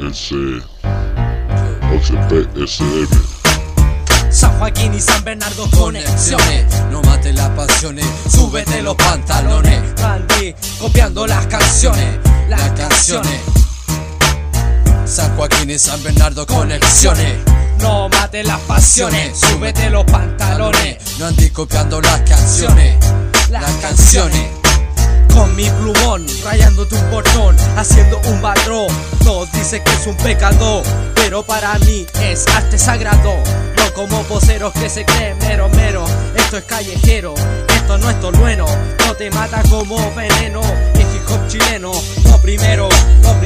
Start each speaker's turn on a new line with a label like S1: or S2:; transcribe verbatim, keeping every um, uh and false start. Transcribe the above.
S1: S once P S M.
S2: San Joaquín y San Bernardo conexiones.
S3: No mates las pasiones, súbete los pantalones.
S2: Randy copiando las canciones, las canciones.
S3: San Joaquín y San Bernardo conexiones.
S2: No mates las pasiones, súbete los pantalones.
S3: No andes copiando las canciones, las canciones.
S2: Con mi plumón, rayándote un portón, haciendo un patrón. Todos dicen que es un pecado, pero para mí es arte sagrado. No como voceros que se creen mero mero. Esto es callejero, esto no es tolueno. No te mata como veneno, es hip hop chileno. No primero, no